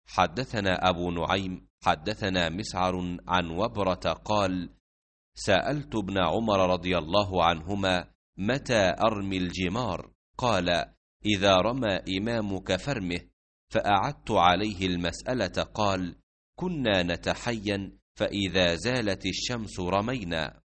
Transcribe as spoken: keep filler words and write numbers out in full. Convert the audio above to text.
حدثنا أبو نعيم حدثنا مسعر عن وبرة قال: سألت ابن عمر رضي الله عنهما: متى أرمي الجمار؟ قال: إذا رمى إمامك فرمه. فأعدت عليه المسألة. قال: كنا نتحين، فإذا زالت الشمس رمينا.